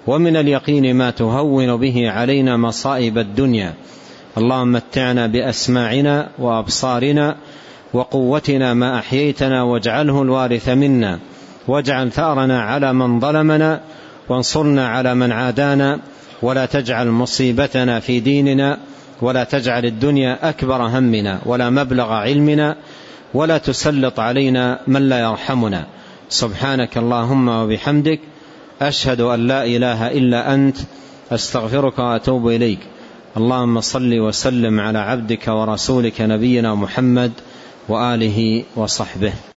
Speaker 2: ومن اليقين ما تهون به علينا مصائب الدنيا. اللهم متعنا بأسماعنا وأبصارنا وقوتنا ما أحييتنا، واجعله الوارث منا، واجعل ثأرنا على من ظلمنا، وانصرنا على من عادانا، ولا تجعل مصيبتنا في ديننا، ولا تجعل الدنيا أكبر همنا ولا مبلغ علمنا، ولا تسلط علينا من لا يرحمنا. سبحانك اللهم وبحمدك، أشهد أن لا إله إلا أنت، أستغفرك وأتوب إليك. اللهم صل وسلم على عبدك ورسولك نبينا محمد وآله وصحبه.